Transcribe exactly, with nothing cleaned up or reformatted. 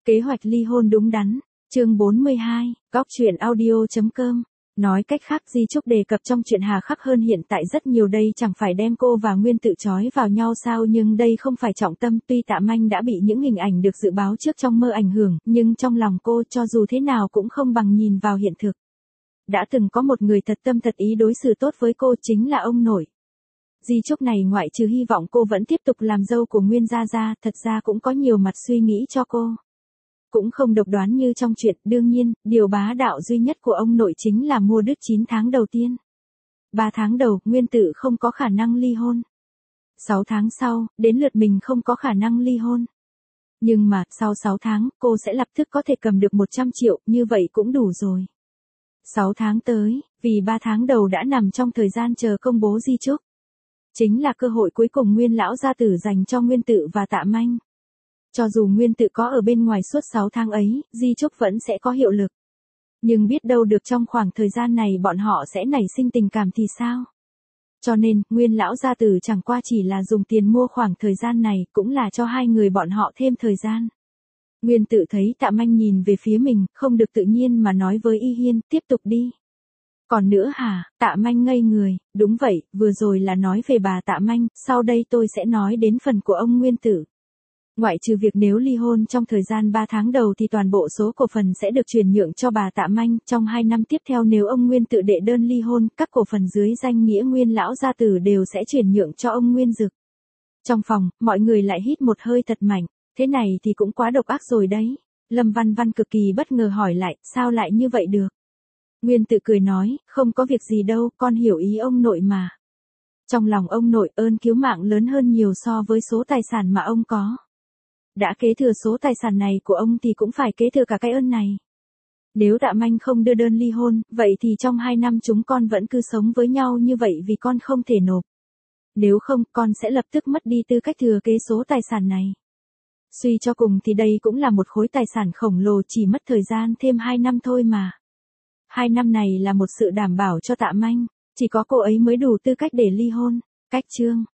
Kế hoạch ly hôn đúng đắn. Chương bốn mươi hai, góc truyện audio.com. Nói cách khác Di Trúc đề cập trong chuyện hà khắc hơn hiện tại rất nhiều đây chẳng phải đem cô và Nguyên Tự trói vào nhau sao, nhưng đây không phải trọng tâm. Tuy Tạ Manh đã bị những hình ảnh được dự báo trước trong mơ ảnh hưởng, nhưng trong lòng cô cho dù thế nào cũng không bằng nhìn vào hiện thực. Đã từng có một người thật tâm thật ý đối xử tốt với cô, chính là ông nội. Di Trúc này ngoại trừ hy vọng cô vẫn tiếp tục làm dâu của Nguyên gia gia, thật ra cũng có nhiều mặt suy nghĩ cho cô. Cũng không độc đoán như trong chuyện, đương nhiên, điều bá đạo duy nhất của ông nội chính là mua đứt chín tháng đầu tiên. ba tháng đầu, Nguyên Tự không có khả năng ly hôn. sáu tháng sau, đến lượt mình không có khả năng ly hôn. Nhưng mà, sau sáu tháng, cô sẽ lập tức có thể cầm được một trăm triệu, như vậy cũng đủ rồi. sáu tháng tới, vì ba tháng đầu đã nằm trong thời gian chờ công bố Di Trúc. Chính là cơ hội cuối cùng Nguyên lão gia tử dành cho Nguyên Tự và Tạ Manh. Cho dù Nguyên Tự có ở bên ngoài suốt sáu tháng ấy, Di Trúc vẫn sẽ có hiệu lực. Nhưng biết đâu được trong khoảng thời gian này bọn họ sẽ nảy sinh tình cảm thì sao? Cho nên, Nguyên lão gia tử chẳng qua chỉ là dùng tiền mua khoảng thời gian này, cũng là cho hai người bọn họ thêm thời gian. Nguyên Tự thấy Tạ Manh nhìn về phía mình, không được tự nhiên mà nói với Y Hiên, tiếp tục đi. Còn nữa hả? Tạ Manh ngây người, đúng vậy, vừa rồi là nói về bà Tạ Manh, sau đây tôi sẽ nói đến phần của ông Nguyên Tự. Ngoại trừ việc nếu ly hôn trong thời gian ba tháng đầu thì toàn bộ số cổ phần sẽ được chuyển nhượng cho bà Tạ Manh, trong hai năm tiếp theo nếu ông Nguyên Tự đệ đơn ly hôn, các cổ phần dưới danh nghĩa Nguyên lão gia tử đều sẽ chuyển nhượng cho ông Nguyên Dực. Trong phòng, mọi người lại hít một hơi thật mạnh, thế này thì cũng quá độc ác rồi đấy. Lâm Văn Văn cực kỳ bất ngờ hỏi lại, sao lại như vậy được? Nguyên Tự cười nói, không có việc gì đâu, con hiểu ý ông nội mà. Trong lòng ông nội ơn cứu mạng lớn hơn nhiều so với số tài sản mà ông có. Đã kế thừa số tài sản này của ông thì cũng phải kế thừa cả cái ơn này. Nếu Tạ Manh không đưa đơn ly hôn, vậy thì trong hai năm chúng con vẫn cứ sống với nhau như vậy vì con không thể nộp. Nếu không, con sẽ lập tức mất đi tư cách thừa kế số tài sản này. Suy cho cùng thì đây cũng là một khối tài sản khổng lồ, chỉ mất thời gian thêm hai năm thôi mà. Hai năm này là một sự đảm bảo cho Tạ Manh, chỉ có cô ấy mới đủ tư cách để ly hôn. Cách chương